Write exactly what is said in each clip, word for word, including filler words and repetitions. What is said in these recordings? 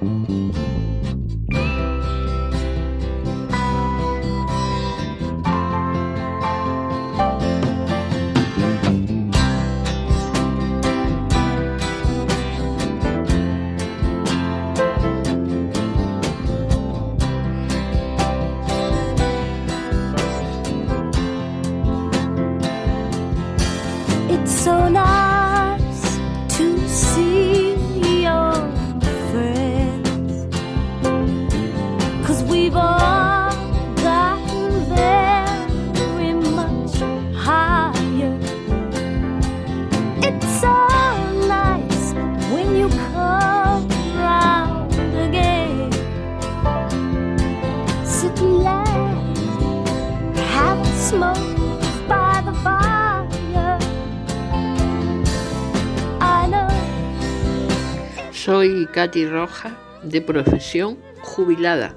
Soy Katy Rojas, de profesión jubilada.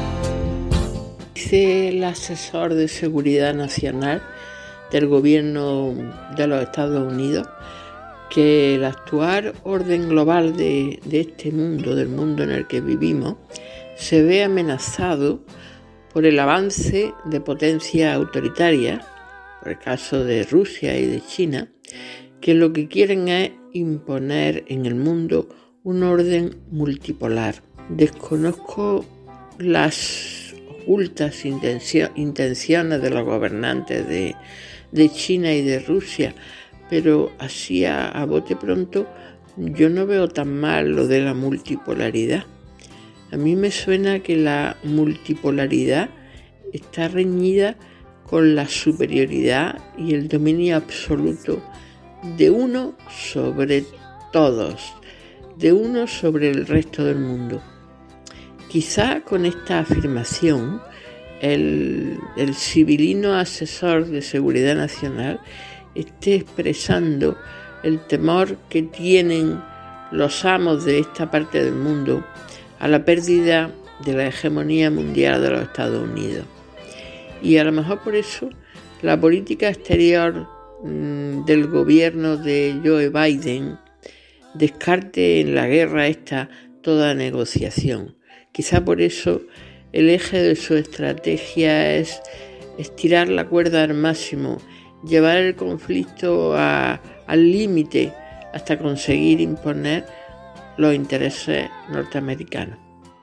Dice el asesor de Seguridad Nacional del Gobierno de los Estados Unidos que el actual orden global de, de este mundo, del mundo en el que vivimos, se ve amenazado por el avance de potencias autoritarias, por el caso de Rusia y de China, que lo que quieren es imponer en el mundo un orden multipolar. Desconozco las ocultas intenciones de los gobernantes de, de China y de Rusia, pero así a, a bote pronto yo no veo tan mal lo de la multipolaridad. A mí me suena que la multipolaridad está reñida con la superioridad y el dominio absoluto de uno sobre todos, de uno sobre el resto del mundo. Quizá con esta afirmación el, el civilino asesor de Seguridad Nacional esté expresando el temor que tienen los amos de esta parte del mundo a la pérdida de la hegemonía mundial de los Estados Unidos. Y a lo mejor por eso la política exterior mmm, del gobierno de Joe Biden descarte en la guerra esta toda negociación. Quizá por eso el eje de su estrategia es estirar la cuerda al máximo, llevar el conflicto a, al límite hasta conseguir imponer los intereses norteamericanos.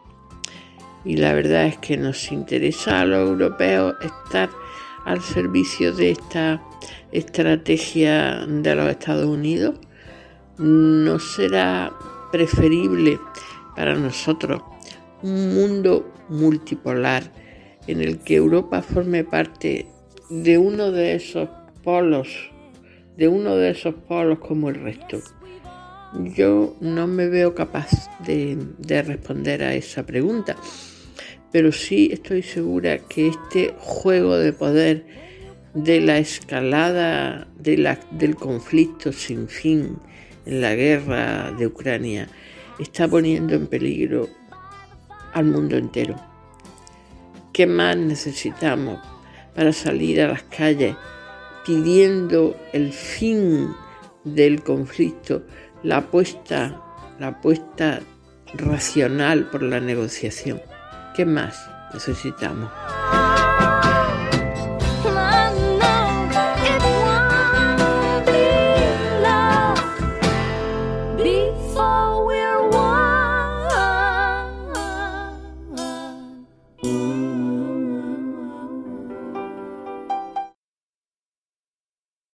Y la verdad es que nos interesa a los europeos estar al servicio de esta estrategia de los Estados Unidos. ¿No será preferible para nosotros un mundo multipolar en el que Europa forme parte de uno de esos polos, de uno de esos polos como el resto? Yo no me veo capaz de, de responder a esa pregunta, pero sí estoy segura que este juego de poder de la escalada de la, del conflicto sin fin en la guerra de Ucrania está poniendo en peligro al mundo entero. ¿Qué más necesitamos para salir a las calles pidiendo el fin del conflicto, la apuesta, la apuesta racional por la negociación? ¿Qué más necesitamos?